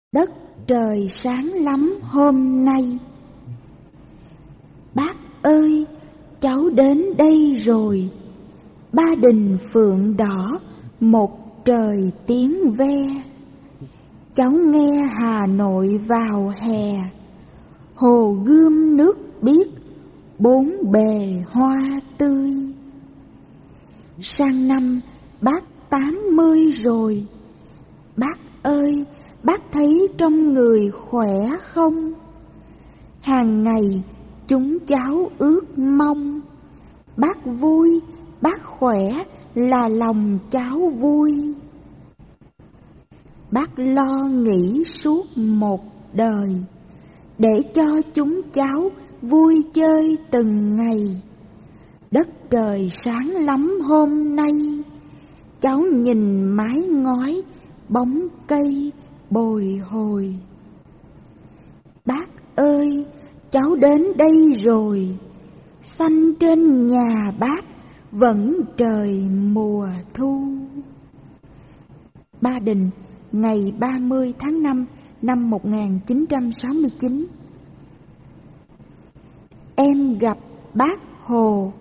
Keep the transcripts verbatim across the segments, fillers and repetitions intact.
Đất trời sáng lắm hôm nay. Bác ơi, cháu đến đây rồi. Ba đình phượng đỏ, một trời tiếng ve. Cháu nghe Hà Nội vào hè, hồ Gươm nước biếc, bốn bề hoa tươi. Sang năm bác tám mươi rồi. Bác ơi, bác thấy trong người khỏe không? Hàng ngày chúng cháu ước mong. Bác vui, bác khỏe là lòng cháu vui. Bác lo nghĩ suốt một đời, để cho chúng cháu vui chơi từng ngày. Đất trời sáng lắm hôm nay. Cháu nhìn mái ngói, bóng cây bồi hồi. Bác ơi, cháu đến đây rồi. Xanh trên nhà bác vẫn trời mùa thu. Ba Đình, ngày ba mươi tháng năm năm một nghìn chín trăm sáu mươi chín. Em gặp bác Hồ.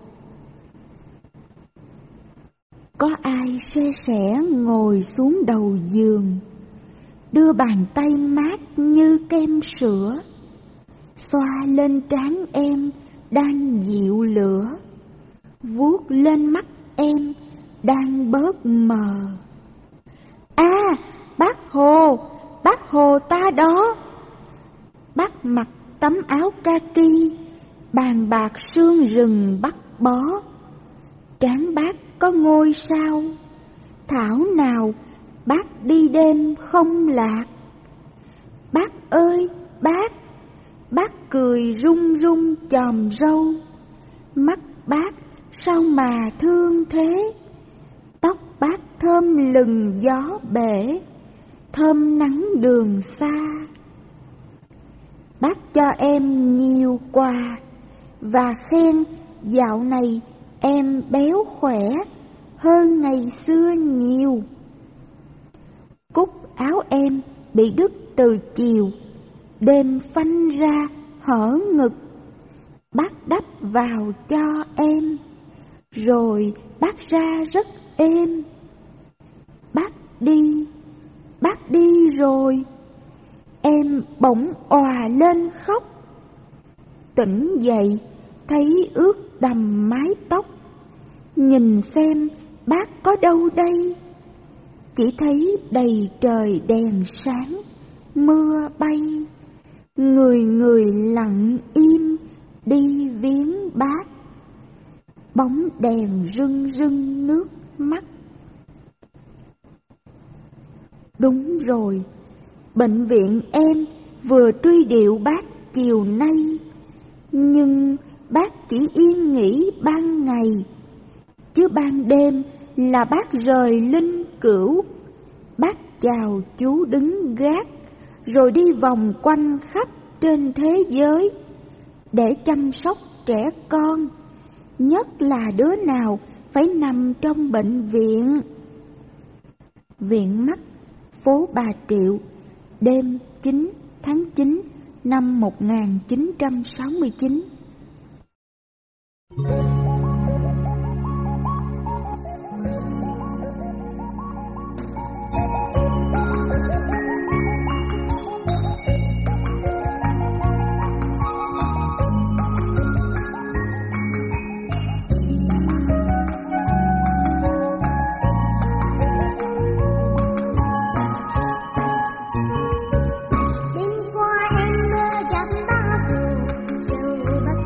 Có ai se sẻ ngồi xuống đầu giường, đưa bàn tay mát như kem sữa, xoa lên trán em đang dịu lửa, vuốt lên mắt em đang bớt mờ. À, bác Hồ, bác Hồ ta đó. Bác mặc tấm áo kaki, bàn bạc sương rừng bắt bó. Trán bác có ngôi sao, thảo nào bác đi đêm không lạc. Bác ơi, bác, bác cười rung rung chòm râu. Mắt bác sao mà thương thế? Tóc bác thơm lừng gió bể, thơm nắng đường xa. Bác cho em nhiều quà và khen dạo này em béo khỏe hơn ngày xưa nhiều. Cúc áo em bị đứt từ chiều, đêm phanh ra hở ngực. Bác đắp vào cho em, rồi bác ra rất êm. Bác đi, bác đi rồi. Em bỗng òa lên khóc. Tỉnh dậy thấy ướt đầm mái tóc. Nhìn xem bác có đâu đây? Chỉ thấy đầy trời đèn sáng, mưa bay. Người người lặng im đi viếng bác. Bóng đèn rưng rưng nước mắt. Đúng rồi, bệnh viện em vừa truy điệu bác chiều nay. Nhưng bác chỉ yên nghỉ ban ngày, chứ ban đêm là bác rời linh cữu. Bác chào chú đứng gác, rồi đi vòng quanh khắp trên thế giới để chăm sóc trẻ con, nhất là đứa nào phải nằm trong bệnh viện. Viện Mắt, phố Bà Triệu, đêm chín tháng chín năm một nghìn chín trăm sáu mươi chín. Đêm qua em mơ gặp bác Hồ, chiều bác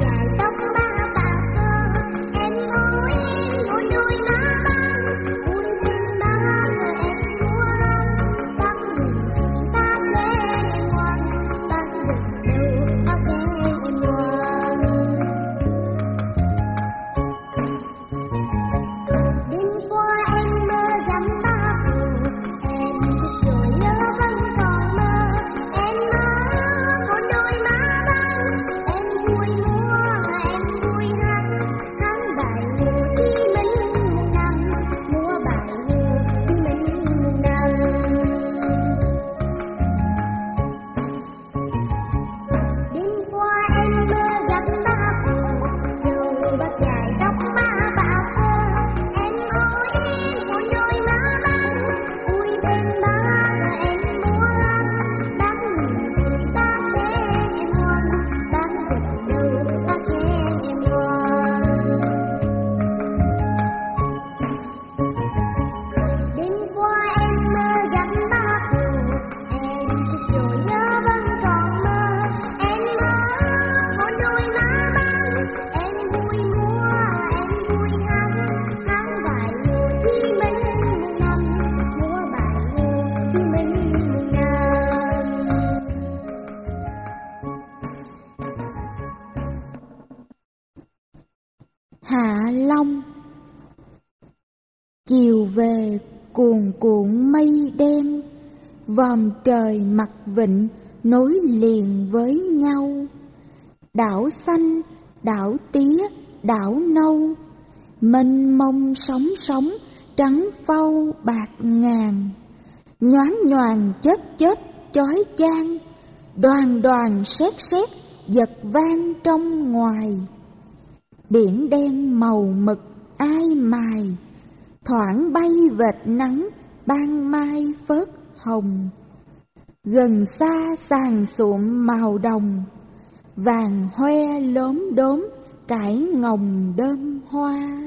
cuồn cuộn mây đen, vòm trời mặt vịnh nối liền với nhau. Đảo xanh, đảo tía, đảo nâu, mênh mông sóng sóng trắng phau bạc ngàn. Nhoáng nhoàng chớp chớp chói chang, đoàn đoàn sét sét giật vang trong ngoài. Biển đen màu mực ai mài, thoảng bay vệt nắng ban mai phớt hồng. Gần xa sàn sụm màu đồng, vàng hoe lốm đốm cải ngồng đơm hoa.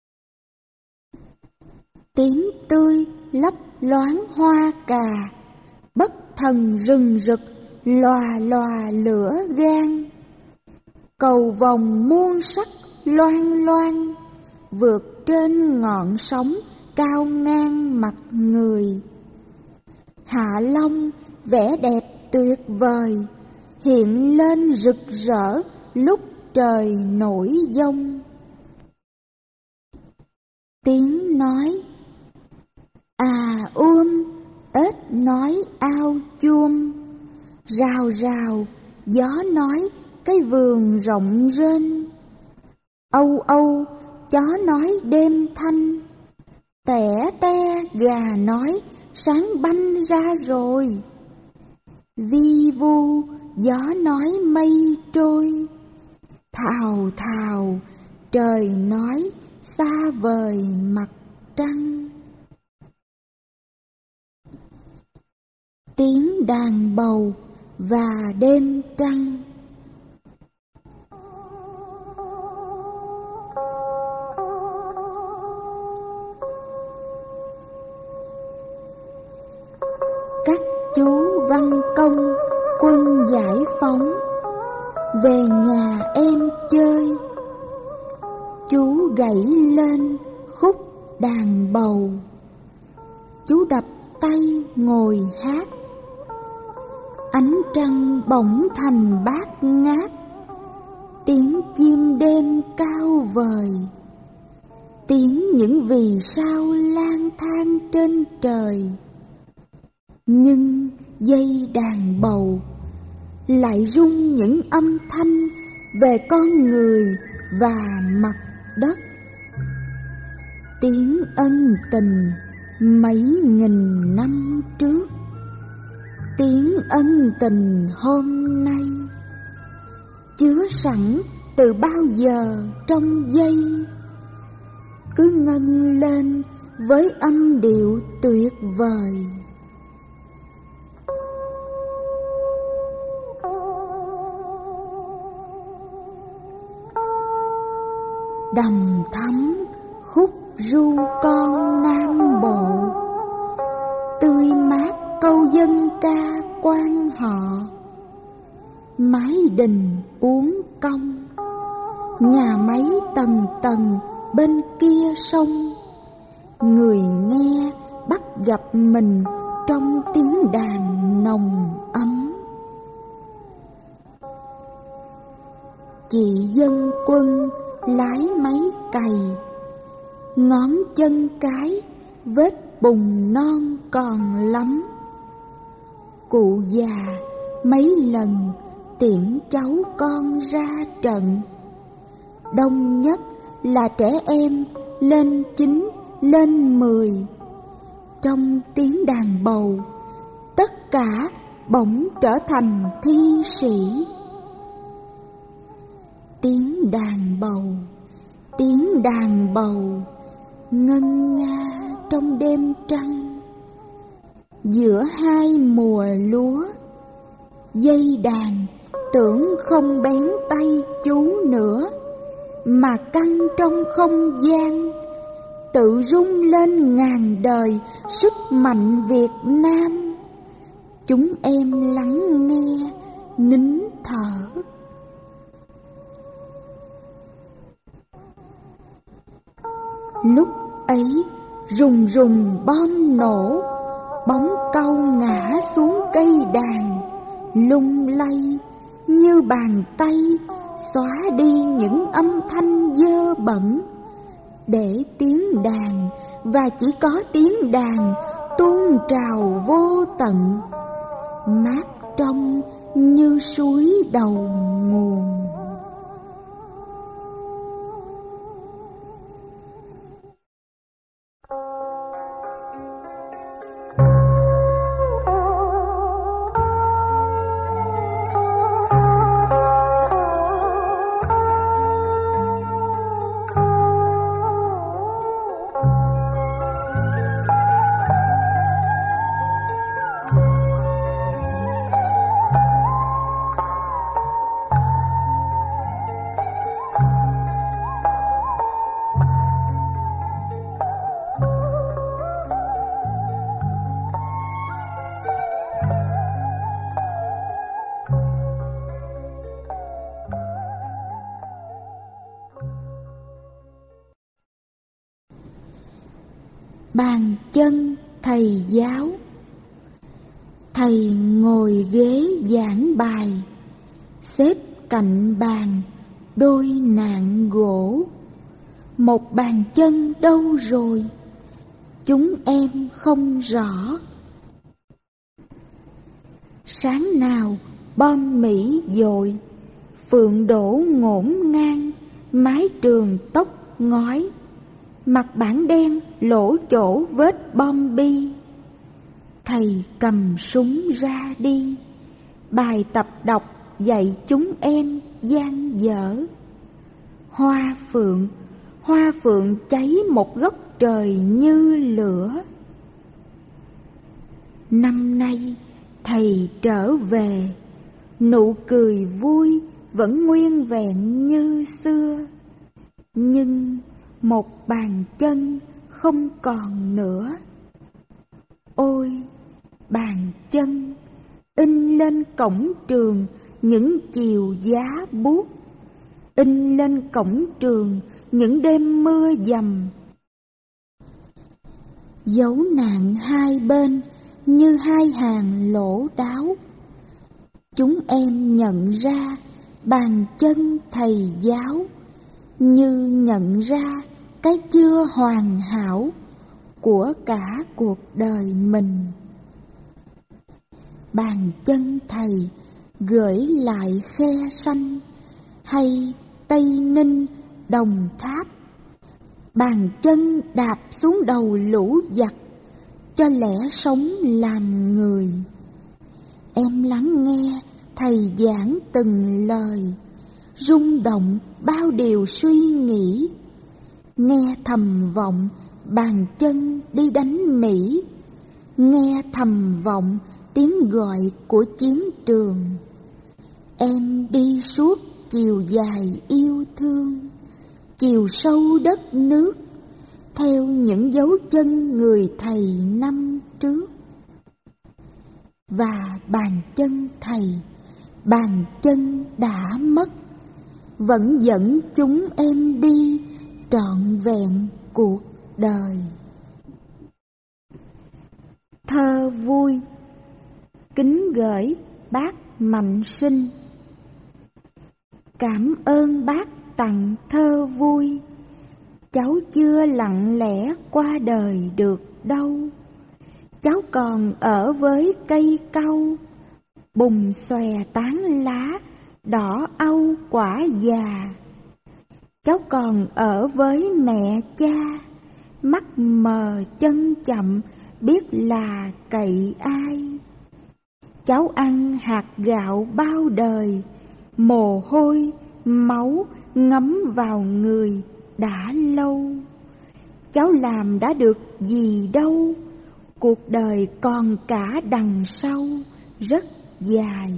Tím tươi lấp loáng hoa cà, bất thần rừng rực lòa lòa lửa gan. Cầu vồng muôn sắc loan loan, vượt trên ngọn sóng cao ngang mặt người. Hạ Long vẻ đẹp tuyệt vời, hiện lên rực rỡ lúc trời nổi giông. Tiếng nói à um, ếch nói ao chuông. Rào rào gió nói cái vườn rộng rên. Âu âu chó nói đêm thanh, tẻ te gà nói sáng banh ra rồi. Vi vu gió nói mây trôi, thào thào trời nói xa vời mặt trăng. Tiếng đàn bầu và đêm trăng. Các chú văn công quân giải phóng về nhà em chơi. Chú gảy lên khúc đàn bầu, chú đập tay ngồi hát. Ánh trăng bỗng thành bát ngát, tiếng chim đêm cao vời, tiếng những vì sao lang thang trên trời. Nhưng dây đàn bầu lại rung những âm thanh về con người và mặt đất. Tiếng ân tình mấy nghìn năm trước, tiếng ân tình hôm nay, chứa sẵn từ bao giờ trong giây, cứ ngân lên với âm điệu tuyệt vời. Đầm thắm khúc ru con Nam Bộ, tươi mát câu dân ca quan họ. Mái đình uốn cong, nhà máy tầng tầng bên kia sông. Người nghe bắt gặp mình trong tiếng đàn nồng ấm. Chị dân quân lái máy cày, ngón chân cái vết bùn non còn lắm. Cụ già mấy lần tiễn cháu con ra trận, đông nhất là trẻ em lên chín lên mười. Trong tiếng đàn bầu, tất cả bỗng trở thành thi sĩ. Tiếng đàn bầu, tiếng đàn bầu ngân nga trong đêm trăng. Giữa hai mùa lúa, dây đàn tưởng không bén tay chú nữa, mà căng trong không gian, tự rung lên ngàn đời sức mạnh Việt Nam. Chúng em lắng nghe, nín thở. Lúc ấy rùng rùng bom nổ, bóng cau ngã xuống cây đàn, lung lay như bàn tay xóa đi những âm thanh dơ bẩn, để tiếng đàn và chỉ có tiếng đàn tuôn trào vô tận, mát trong như suối đầu nguồn. Bàn chân thầy giáo. Thầy ngồi ghế giảng bài, xếp cạnh bàn đôi nạng gỗ. Một bàn chân đâu rồi, chúng em không rõ. Sáng nào bom Mỹ dội, phượng đổ ngổn ngang, mái trường tóc ngói. Mặt bảng đen lỗ chỗ vết bom bi. Thầy cầm súng ra đi, bài tập đọc dạy chúng em dang dở. Hoa phượng, hoa phượng cháy một góc trời như lửa. Năm nay thầy trở về, nụ cười vui vẫn nguyên vẹn như xưa. Nhưng một bàn chân không còn nữa. Ôi, bàn chân in lên cổng trường những chiều giá buốt, in lên cổng trường những đêm mưa dầm. Dấu nạn hai bên như hai hàng lỗ đáo. Chúng em nhận ra bàn chân thầy giáo, như nhận ra cái chưa hoàn hảo của cả cuộc đời mình. Bàn chân thầy gửi lại Khe Sanh hay Tây Ninh, Đồng Tháp. Bàn chân đạp xuống đầu lũ giặc cho lẽ sống làm người. Em lắng nghe thầy giảng từng lời, rung động bao điều suy nghĩ. Nghe thầm vọng bàn chân đi đánh Mỹ, nghe thầm vọng tiếng gọi của chiến trường. Em đi suốt chiều dài yêu thương, chiều sâu đất nước, theo những dấu chân người thầy năm trước. Và bàn chân thầy, bàn chân đã mất, vẫn dẫn chúng em đi trọn vẹn cuộc đời. Thơ vui. Kính gửi bác Mạnh Sinh. Cảm ơn bác tặng thơ vui, cháu chưa lặng lẽ qua đời được đâu. Cháu còn ở với cây cau, bùm xòe tán lá, đỏ âu quả già. Cháu còn ở với mẹ cha, mắt mờ chân chậm, biết là cậy ai. Cháu ăn hạt gạo bao đời, mồ hôi, máu ngấm vào người đã lâu. Cháu làm đã được gì đâu, cuộc đời còn cả đằng sau rất dài.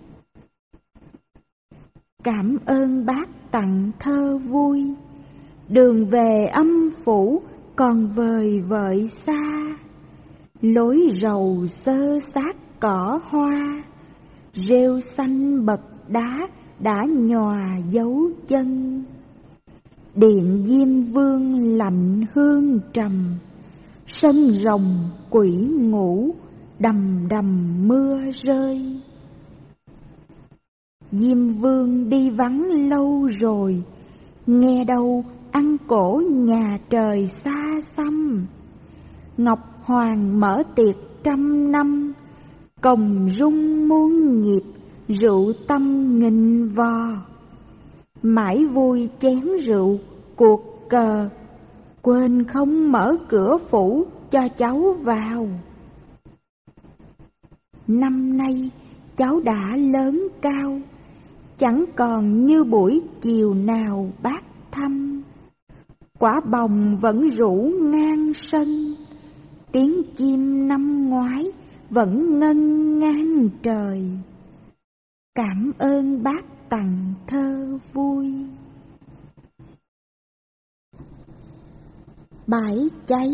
Cảm ơn bác tặng thơ vui, đường về âm phủ còn vời vợi xa. Lối rầu xơ xác cỏ hoa, rêu xanh bậc đá đã nhòa dấu chân. Điện Diêm Vương lạnh hương trầm, sân rồng quỷ ngủ, đầm đầm mưa rơi. Diêm Vương đi vắng lâu rồi, nghe đâu ăn cổ nhà trời xa xăm. Ngọc Hoàng mở tiệc trăm năm, cồng rung muôn nhịp, rượu tâm nghìn vò. Mãi vui chén rượu cuộc cờ, quên không mở cửa phủ cho cháu vào. Năm nay cháu đã lớn cao, chẳng còn như buổi chiều nào bác thăm. Quả bồng vẫn rủ ngang sân, tiếng chim năm ngoái vẫn ngân ngang trời. Cảm ơn bác tặng thơ vui. Bãi cháy.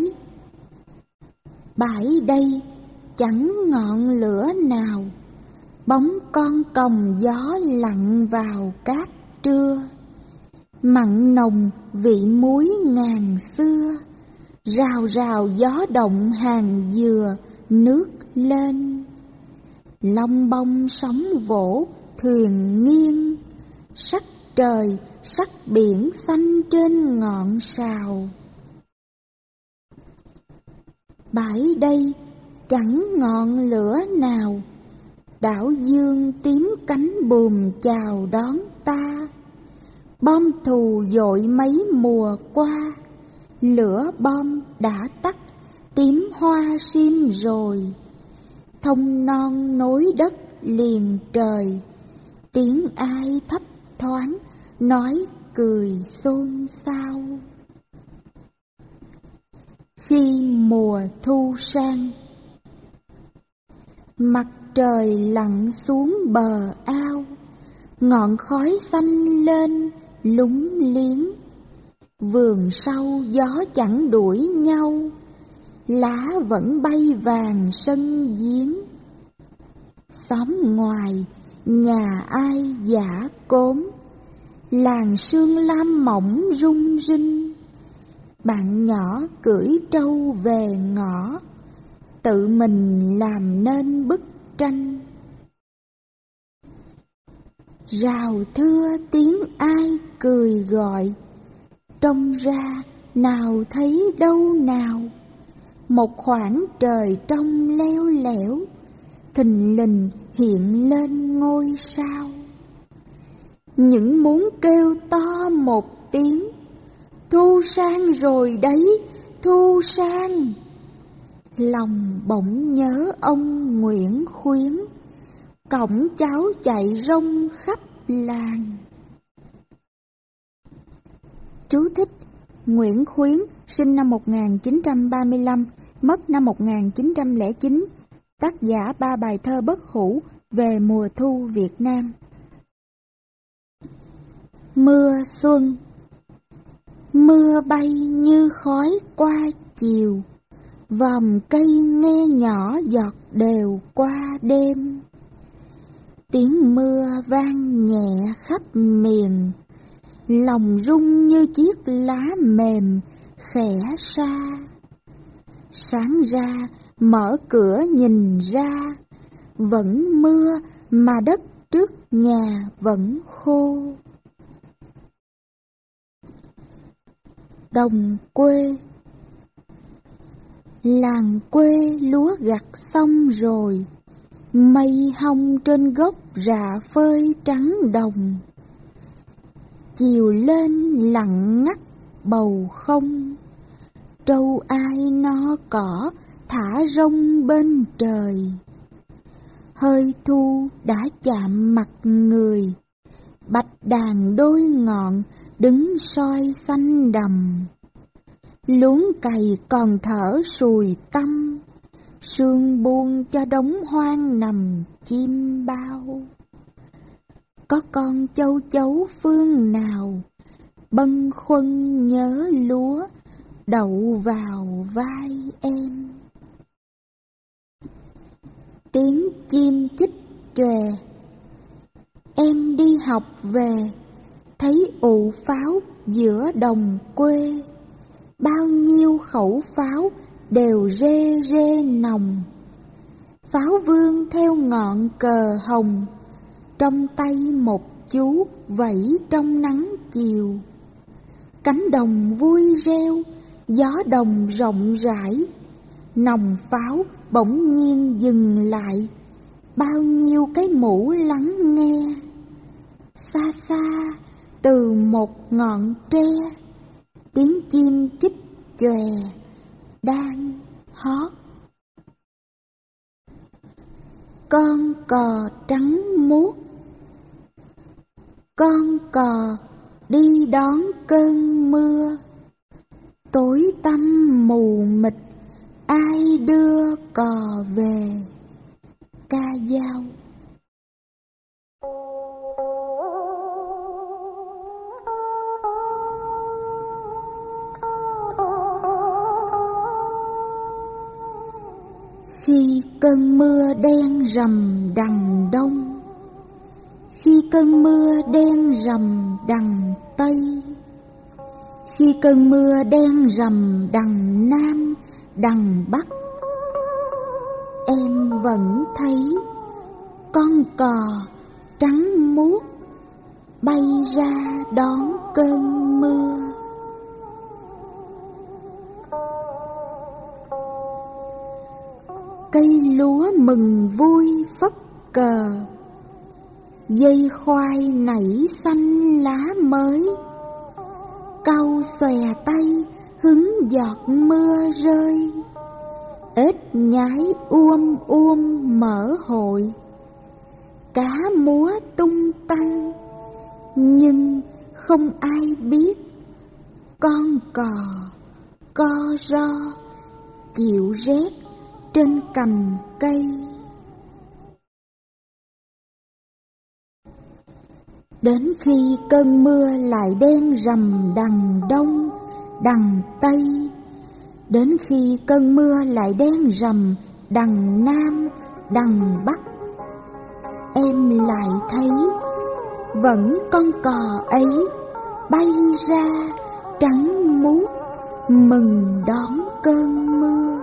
Bãi đây chẳng ngọn lửa nào, bóng con còng gió lặn vào cát trưa. Mặn nồng vị muối ngàn xưa, rào rào gió động hàng dừa nước lên. Long bông sóng vỗ thuyền nghiêng, sắc trời sắc biển xanh trên ngọn sào. Bãi đây chẳng ngọn lửa nào, đảo dương tím cánh buồm chào đón ta. Bom thù dội mấy mùa qua, lửa bom đã tắt, tím hoa sim rồi. Thông non nối đất liền trời, tiếng ai thấp thoáng nói cười xôn xao. Khi mùa thu sang, mặt trời lặn xuống bờ ao, ngọn khói xanh lên lúng liếng. Vườn sau gió chẳng đuổi nhau, lá vẫn bay vàng sân giếng. Xóm ngoài nhà ai giả cốm, làng sương lam mỏng rung rinh. Bạn nhỏ cưỡi trâu về ngõ, tự mình làm nên bức tranh. Rào thưa tiếng ai cười gọi, trông ra nào thấy đâu nào. Một khoảng trời trong leo lẻo, thình lình hiện lên ngôi sao. Những muốn kêu to một tiếng, thu sang rồi đấy, thu sang. Lòng bỗng nhớ ông Nguyễn Khuyến, cõng cháu chạy rông khắp làng. Chú thích: Nguyễn Khuyến sinh năm một nghìn chín trăm ba mươi lăm, mất năm một nghìn chín trăm lẻ chín, tác giả ba bài thơ bất hủ về mùa thu Việt Nam. Mưa xuân. Mưa bay như khói qua chiều, vòm cây nghe nhỏ giọt đều qua đêm. Tiếng mưa vang nhẹ khắp miền, lòng rung như chiếc lá mềm khẽ sa. Sáng ra mở cửa nhìn ra, vẫn mưa mà đất trước nhà vẫn khô. Đồng quê. Làng quê lúa gặt xong rồi, mây hông trên gốc rạ phơi trắng đồng. Chiều lên lặng ngắt bầu không, trâu ai no cỏ thả rông bên trời. Hơi thu đã chạm mặt người, bạch đàn đôi ngọn đứng soi xanh đầm. Luống cày còn thở sùi tăm, sương buông cho đống hoang nằm chim bao. Có con châu chấu phương nào bâng khuâng nhớ lúa đậu vào vai em. Tiếng chim chích chòe. Em đi học về, thấy ụ pháo giữa đồng quê. Bao nhiêu khẩu pháo đều rê rê nòng. Pháo vương theo ngọn cờ hồng, trong tay một chú vẫy trong nắng chiều. Cánh đồng vui reo, gió đồng rộng rãi, Nòng pháo bỗng nhiên dừng lại, bao nhiêu cái mũ lắng nghe. Xa xa từ một ngọn tre, tiếng chim chích chòe đang hót. Con cò trắng muốt, con cò đi đón cơn mưa. Tối tăm mù mịt, ai đưa cò về? Ca dao. Khi cơn mưa đen rầm đằng đông, khi cơn mưa đen rầm đằng tây, khi cơn mưa đen rầm đằng nam đằng bắc, em vẫn thấy con cò trắng muốt bay ra đón cơn mưa. Cây lúa mừng vui phất cờ, dây khoai nảy xanh lá mới. Cau xòe tay hứng giọt mưa rơi, ếch nhái uôm uôm mở hội. Cá múa tung tăng, nhưng không ai biết con cò co ro chịu rét trên cành cây. Đến khi cơn mưa lại đen rầm đằng đông đằng tây, đến khi cơn mưa lại đen rầm đằng nam đằng bắc, em lại thấy vẫn con cò ấy bay ra trắng muốt mừng đón cơn mưa.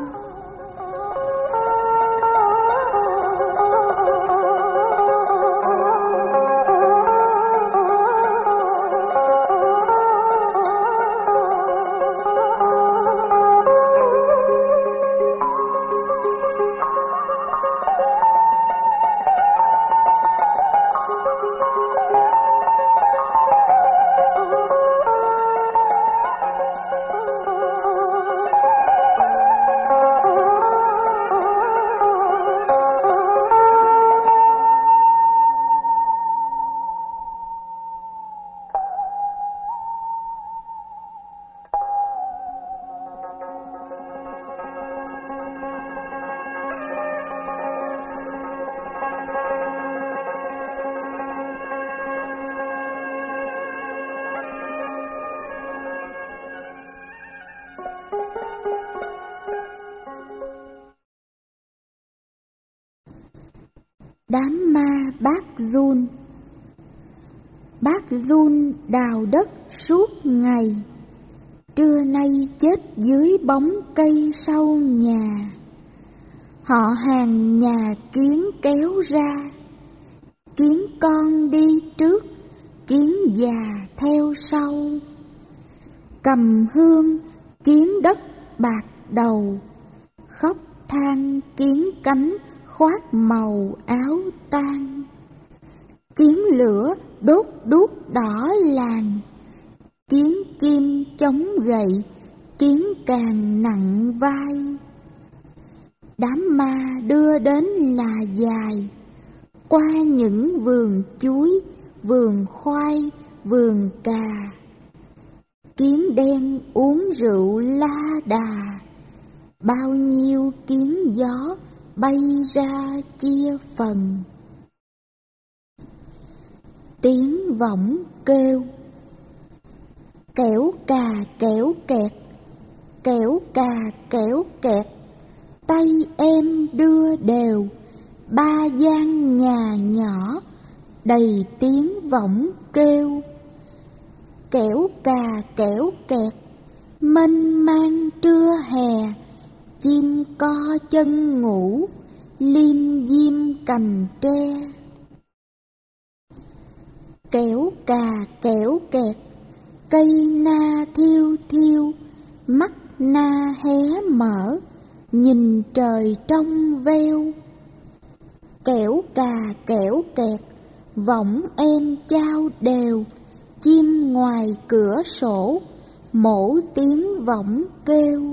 Đám ma bác Giun. Bác Giun đào đất suốt ngày, trưa nay chết dưới bóng cây sau nhà. Họ hàng nhà kiến kéo ra, kiến con đi trước, kiến già theo sau. Cầm hương kiến đất bạc đầu, khóc than kiến cánh khoác màu áo tang. Kiến lửa đốt đuốc đỏ làng, kiến kim chống gậy, kiến càng nặng vai. Đám ma đưa đến là dài, qua những vườn chuối, vườn khoai, vườn cà. Kiến đen uống rượu la đà, bao nhiêu kiến gió bay ra chia phần. Tiếng võng kêu, kẻo cà kẻo kẹt, kẻo cà kẻo kẹt, tay em đưa đều, ba gian nhà nhỏ đầy tiếng võng kêu. Kẻo cà kẻo kẹt, mênh mang trưa hè, chim co chân ngủ, liêm diêm cành tre. Kẻo cà kẻo kẹt, cây na thiêu thiêu, mắt na hé mở, nhìn trời trong veo. Kẻo cà kẻo kẹt, võng em chao đều, chim ngoài cửa sổ, mổ tiếng võng kêu.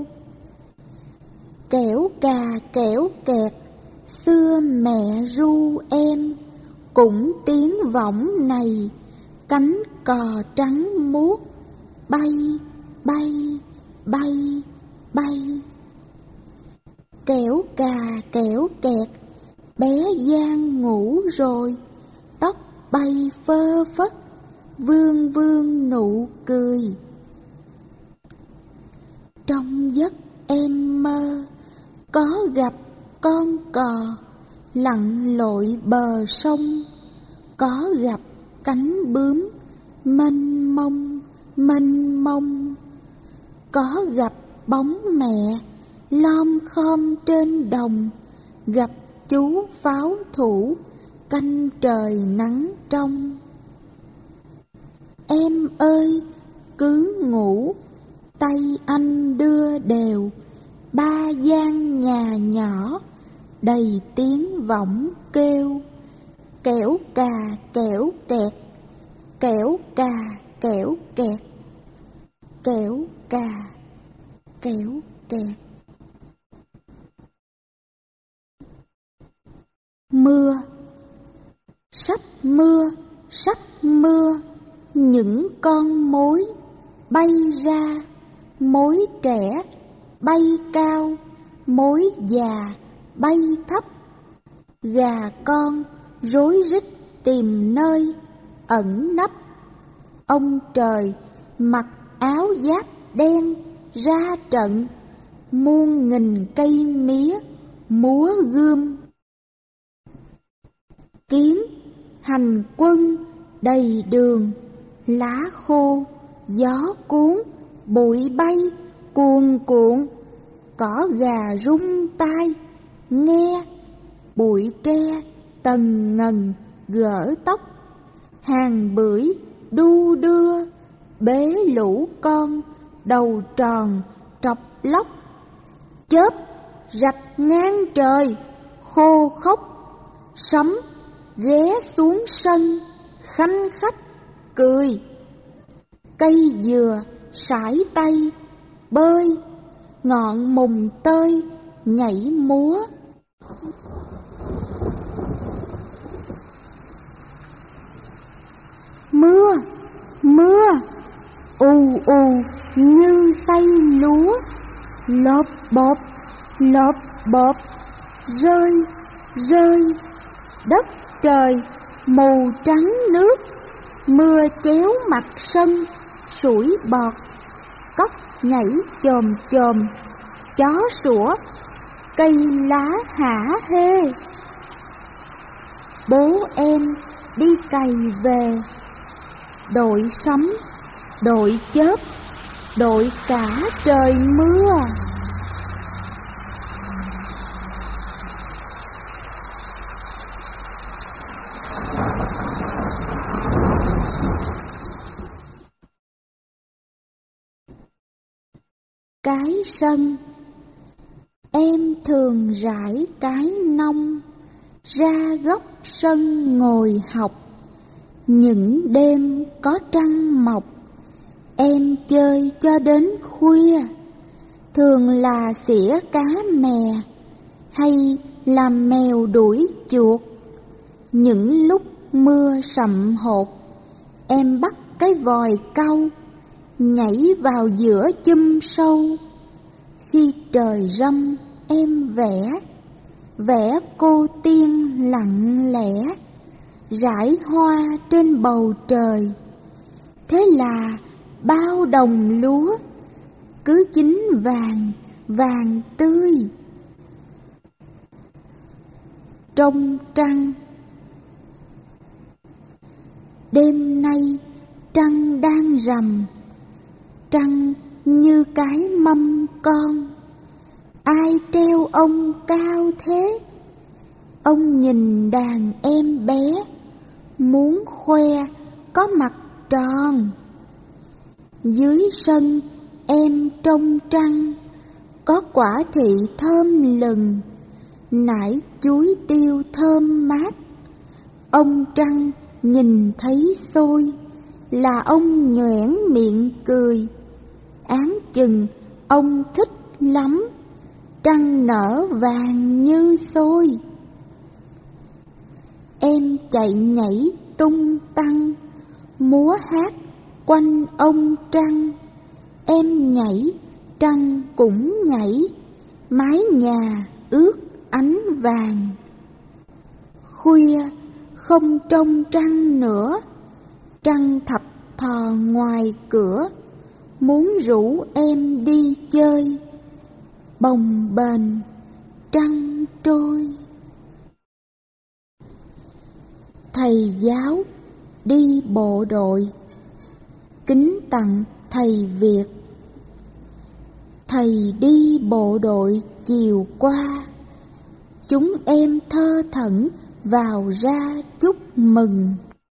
Kẻo cà kẻo kẹt, xưa mẹ ru em, cũng tiếng võng này, cánh cò trắng muốt, bay, bay, bay, bay. Kẻo cà kẻo kẹt, bé Giang ngủ rồi, tóc bay phơ phất, vương vương nụ cười. Trong giấc em mơ, có gặp con cò, lặn lội bờ sông, có gặp cánh bướm, mênh mông, mênh mông. Có gặp bóng mẹ, lom khom trên đồng, gặp chú pháo thủ, canh trời nắng trong. Em ơi, cứ ngủ, tay anh đưa đều, ba gian nhà nhỏ, đầy tiếng võng kêu. Kẻo cà kẻo kẹt, kẻo cà kẻo kẹt, kẻo cà kẻo kẹt. Mưa, sắp mưa, sắp mưa, những con mối bay ra, mối trẻ bay cao, mối già bay thấp. Gà con rối rít tìm nơi ẩn nấp. Ông trời mặc áo giáp đen ra trận, muôn nghìn cây mía múa gươm. Kiến hành quân đầy đường, lá khô gió cuốn, bụi bay cuồn cuộn. Cỏ gà rung tai nghe, bụi tre tần ngần gỡ tóc. Hàng bưởi đu đưa, bế lũ con đầu tròn trọc lóc. Chớp rạch ngang trời khô khốc, sấm ghé xuống sân khanh khách cười. Cây dừa sải tay bơi, ngọn mùng tơi nhảy múa. Mưa, mưa, ù ù như xay lúa, lốp bốp, lốp bốp, rơi, rơi. Đất trời mù trắng nước, mưa chéo mặt sân, sủi bọt. Cóc nhảy chồm chồm, chó sủa, cây lá hả hê. Bố em đi cày về, đội sấm, đội chớp, đội cả trời mưa. Cái sân, em thường rải cái nông ra góc sân ngồi học. Những đêm có trăng mọc, em chơi cho đến khuya. Thường là xỉa cá mè, hay làm mèo đuổi chuột. Những lúc mưa sậm hột, em bắt cái vòi cau, nhảy vào giữa chum sâu. Khi trời râm em vẽ, vẽ cô tiên lặng lẽ, rải hoa trên bầu trời. Thế là bao đồng lúa cứ chín vàng, vàng tươi. Trong trăng, đêm nay trăng đang rằm, trăng như cái mâm con. Ai treo ông cao thế? Ông nhìn đàn em bé, muốn khoe có mặt tròn. Dưới sân em trông trăng, có quả thị thơm lừng, nải chuối tiêu thơm mát. Ông Trăng nhìn thấy xôi, là ông nhoẻn miệng cười. Áng chừng ông thích lắm, trăng nở vàng như xôi. Em chạy nhảy tung tăng, múa hát quanh ông Trăng. Em nhảy, trăng cũng nhảy, mái nhà ướt ánh vàng. Khuya không trông trăng nữa, trăng thập thò ngoài cửa, muốn rủ em đi chơi. Bồng bềnh trăng trôi. Thầy giáo đi bộ đội, kính tặng thầy Việt. Thầy đi bộ đội chiều qua, chúng em thơ thẩn vào ra chúc mừng.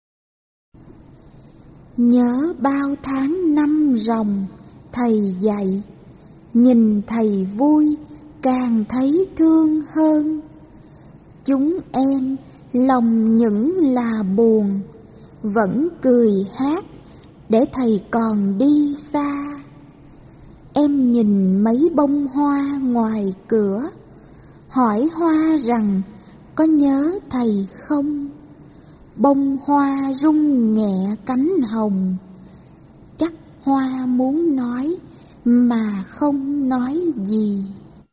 Nhớ bao tháng năm ròng thầy dạy, nhìn thầy vui càng thấy thương hơn. Chúng em lòng những là buồn, vẫn cười hát để thầy còn đi xa. Em nhìn mấy bông hoa ngoài cửa, hỏi hoa rằng có nhớ thầy không? Bông hoa rung nhẹ cánh hồng, chắc hoa muốn nói mà không nói gì.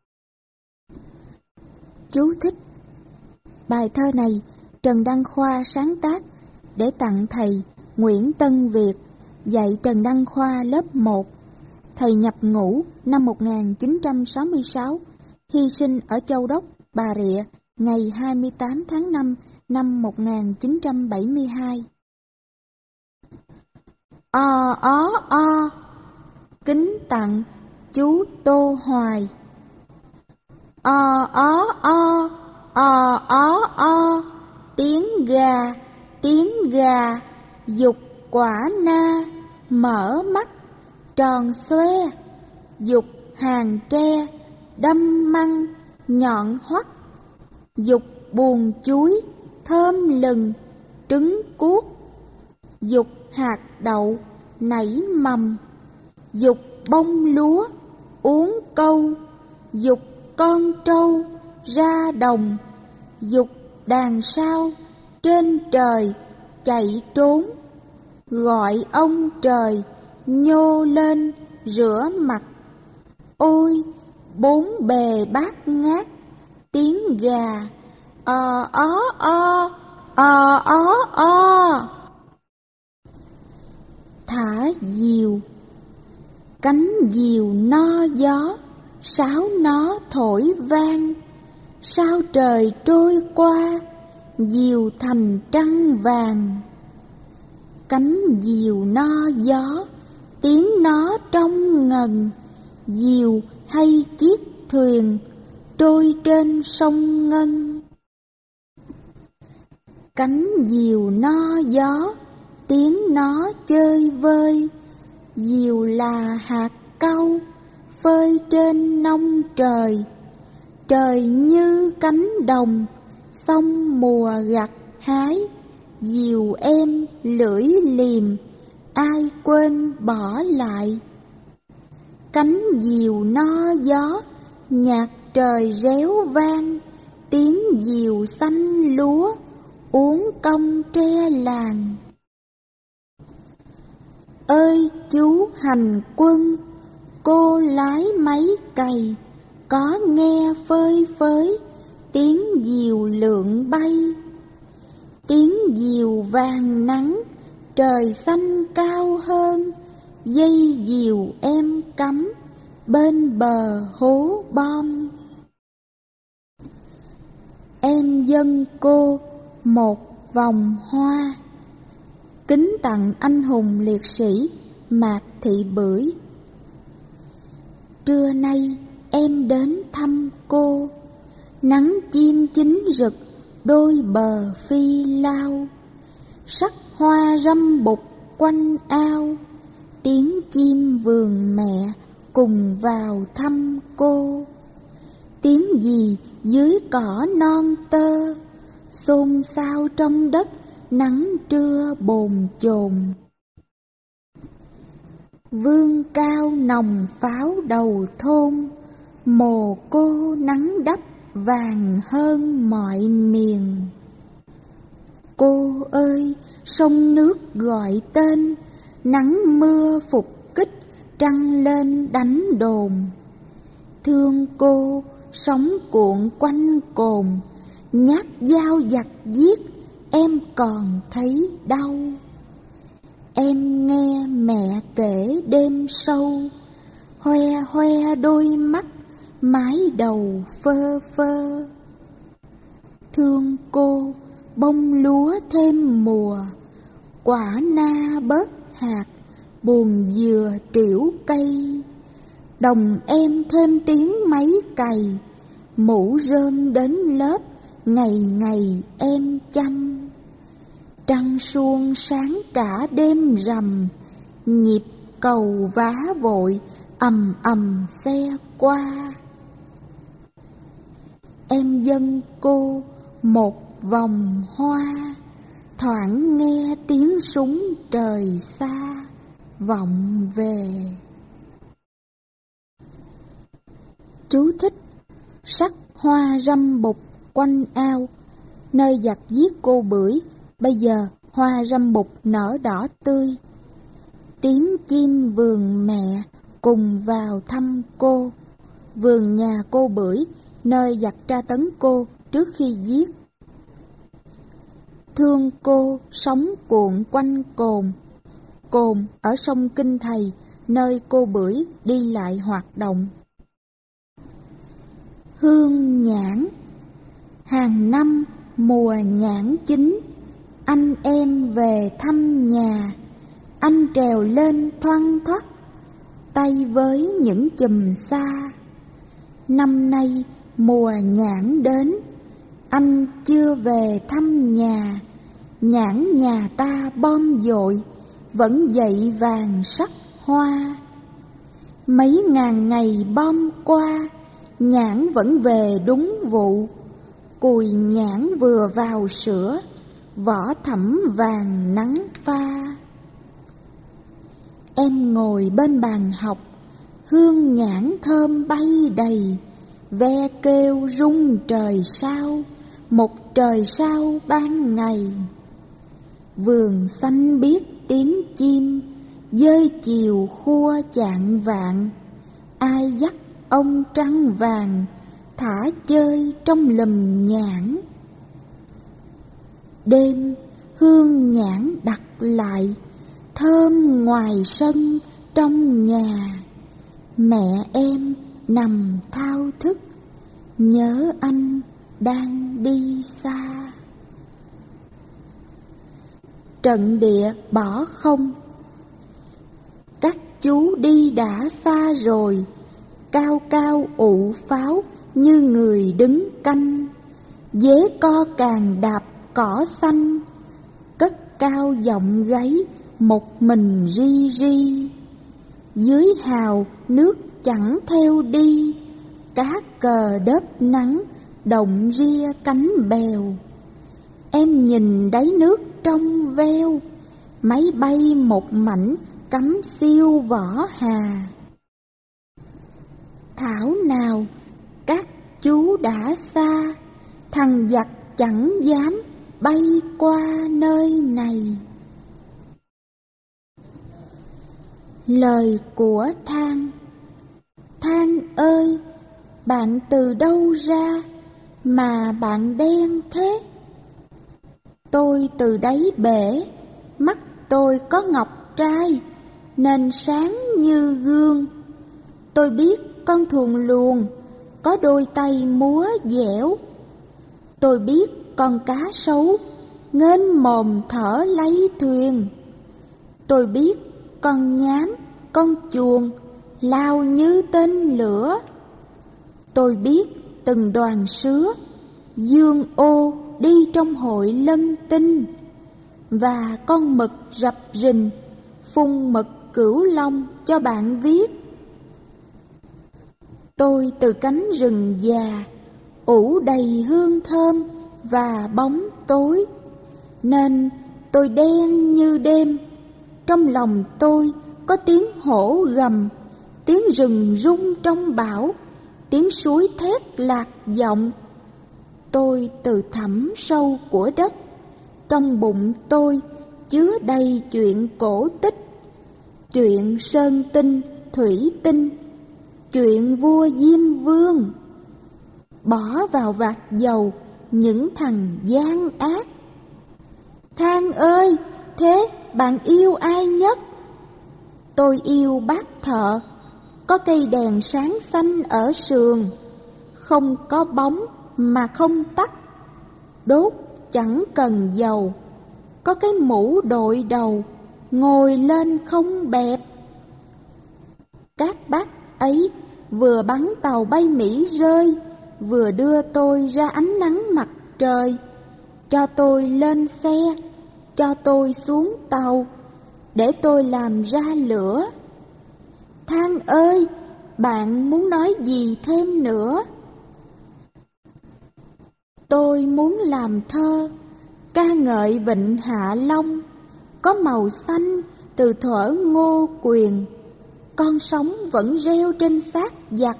Chú thích: bài thơ này Trần Đăng Khoa sáng tác để tặng thầy Nguyễn Tân Việt, dạy Trần Đăng Khoa lớp một. Thầy nhập ngũ năm một nghìn chín trăm sáu mươi sáu, hy sinh ở Châu Đốc, Bà Rịa ngày hai mươi tám tháng năm năm một nghìn chín trăm bảy mươi hai. O ó o, kính tặng chú Tô Hoài. O ó o, o ó o, tiếng gà, tiếng gà, dục quả na, mở mắt, tròn xoe, dục hàng tre, đâm măng, nhọn hoắt, dục buồn chuối, thơm lừng, trứng cuốc, dục hạt đậu, nảy mầm, dục bông lúa, uống câu, dục con trâu, ra đồng, dục đàn sao, trên trời, chạy trốn, gọi ông trời, nhô lên, rửa mặt. Ôi, bốn bề bát ngát, tiếng gà, o ó o, o ó o. Thả diều, cánh diều no gió, sáo nó thổi vang. Sao trời trôi qua, diều thành trăng vàng. Cánh diều no gió, tiếng nó trong ngần. Diều hay chiếc thuyền, trôi trên sông Ngân. Cánh diều no gió, tiếng nó chơi vơi. Diều là hạt cau, phơi trên nông trời. Trời như cánh đồng, sông mùa gặt hái. Diều em lưỡi liềm, ai quên bỏ lại. Cánh diều no gió, nhạc trời réo vang. Tiếng diều xanh lúa, uống cong tre làng. Ơi chú hành quân, cô lái máy cày, có nghe phơi phới tiếng diều lượn bay. Tiếng diều vàng nắng, trời xanh cao hơn. Dây diều em cắm bên bờ hố bom. Em dâng cô một vòng hoa, kính tặng anh hùng liệt sĩ Mạc Thị Bưởi. Trưa nay em đến thăm cô, nắng chim chín rực đôi bờ phi lao. Sắc hoa râm bụt quanh ao, tiếng chim vườn mẹ cùng vào thăm cô. Tiếng gì dưới cỏ non tơ, xôn xao trong đất nắng trưa bồn chồn. Vương cao nòng pháo đầu thôn, mồ cô nắng đắp vàng hơn mọi miền. Cô ơi, sông nước gọi tên, nắng mưa phục kích trăng lên đánh đồn. Thương cô, sóng cuộn quanh cồn, nhát dao giặc giết, em còn thấy đau. Em nghe mẹ kể đêm sâu, hoe hoe đôi mắt, mái đầu phơ phơ. Thương cô, bông lúa thêm mùa, quả na bớt hạt, buồn dừa trĩu cây. Đồng em thêm tiếng máy cày, mũ rơm đến lớp, ngày ngày em chăm. Trăng suông sáng cả đêm rằm, nhịp cầu vá vội, ầm ầm xe qua. Em dâng cô một vòng hoa, thoảng nghe tiếng súng trời xa vọng về. Chú thích: sắc hoa râm bụt quanh ao, nơi giặc giết cô bưởi, bây giờ hoa râm bụt nở đỏ tươi. Tiếng chim vườn mẹ cùng vào thăm cô, vườn nhà cô bưởi, nơi giặc tra tấn cô trước khi giết. Thương cô, sóng cuộn quanh cồn, cồn ở sông Kinh Thầy, nơi cô bưởi đi lại hoạt động. Hương nhãn, hàng năm mùa nhãn chín, anh em về thăm nhà, anh trèo lên thoăn thoắt, tay với những chùm sa. Năm nay mùa nhãn đến, anh chưa về thăm nhà, nhãn nhà ta bom dội, vẫn dậy vàng sắc hoa. Mấy ngàn ngày bom qua, nhãn vẫn về đúng vụ, cùi nhãn vừa vào sữa, vỏ thẫm vàng nắng pha. Em ngồi bên bàn học, hương nhãn thơm bay đầy, ve kêu rung trời sao, một trời sao ban ngày. Vườn xanh biết tiếng chim, dơi chiều khua chạng vạn, ai dắt ông trăng vàng, thả chơi trong lùm nhãn. Đêm hương nhãn đặt lại, thơm ngoài sân trong nhà. Mẹ em nằm thao thức, nhớ anh đang đi xa. Trận địa bỏ không, các chú đi đã xa rồi, cao cao ụ pháo như người đứng canh. Dế co càng đạp cỏ xanh, cất cao giọng gáy một mình ri ri. Dưới hào nước chẳng theo đi, cá cờ đớp nắng động ria cánh bèo. Em nhìn đáy nước trong veo, máy bay một mảnh cắm siêu vỏ hà. Thảo nào các chú đã xa, thằng giặc chẳng dám bay qua nơi này. Lời của Than. Than ơi, bạn từ đâu ra mà bạn đen thế? Tôi từ đáy bể, mắt tôi có ngọc trai nên sáng như gương. Tôi biết con thuồng luồng có đôi tay múa dẻo. Tôi biết con cá sấu nghênh mồm thở lấy thuyền. Tôi biết con nhám, con chuồn lao như tên lửa. Tôi biết từng đoàn sứa dương ô đi trong hội lân tinh, và con mực rập rình phun mực cửu long cho bạn viết. Tôi từ cánh rừng già ủ đầy hương thơm và bóng tối, nên tôi đen như đêm. Trong lòng tôi có tiếng hổ gầm, tiếng rừng rung trong bão, tiếng suối thét lạc giọng. Tôi từ thẳm sâu của đất, trong bụng tôi chứa đầy chuyện cổ tích, chuyện sơn tinh, thủy tinh, chuyện vua Diêm Vương. Bỏ vào vạc dầu những thằng gian ác. Thang ơi, thế bạn yêu ai nhất? Tôi yêu bác thợ, có cây đèn sáng xanh ở sườn, không có bóng mà không tắt, đốt chẳng cần dầu, có cái mũ đội đầu, ngồi lên không bẹp. Các bác ấy vừa bắn tàu bay Mỹ rơi, vừa đưa tôi ra ánh nắng mặt trời, cho tôi lên xe, cho tôi xuống tàu, để tôi làm ra lửa. Thang ơi, bạn muốn nói gì thêm nữa? Tôi muốn làm thơ, ca ngợi vịnh Hạ Long, có màu xanh từ thuở Ngô Quyền, con sóng vẫn reo trên xác giặc.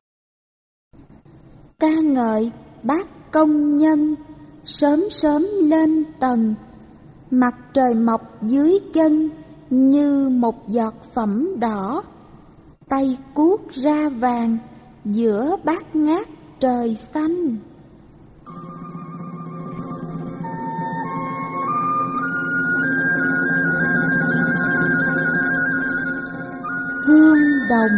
Ca ngợi bác công nhân, sớm sớm lên tầng, mặt trời mọc dưới chân như một giọt phẩm đỏ, tay cuốc ra vàng giữa bát ngát trời xanh. Hương đồng.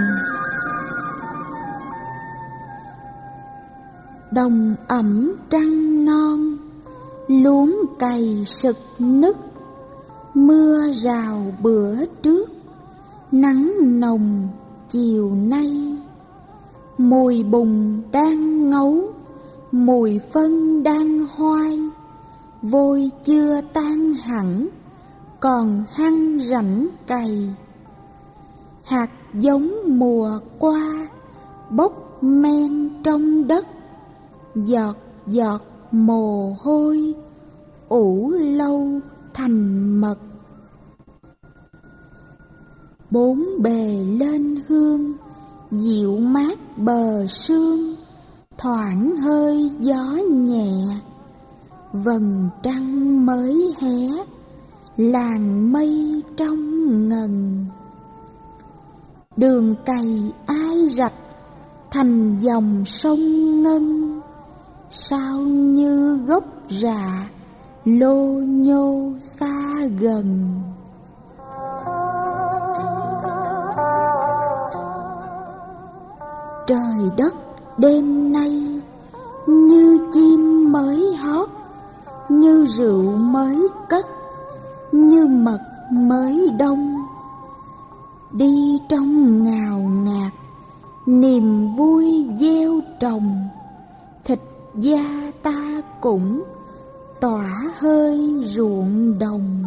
Đồng ẩm trăng non, luống cày sực nức, mưa rào bữa trước, nắng nồng chiều nay. Mùi bùn đang ngấu, mùi phân đang hoai, vôi chưa tan hẳn, còn hăng rảnh cày. Hạt giống mùa qua bốc men trong đất, giọt giọt mồ hôi ủ lâu thành mật. Bốn bề lên hương, dịu mát bờ sương, thoảng hơi gió nhẹ. Vầng trăng mới hé, làng mây trong ngần. Đường cày ai rạch thành dòng sông ngân, sao như gốc rạ lô nhô xa gần. Trời đất đêm nay như chim mới hót, như rượu mới cất, như mật mới đông. Đi trong ngào ngạt, niềm vui gieo trồng, thịt da ta cũng tỏa hơi ruộng đồng.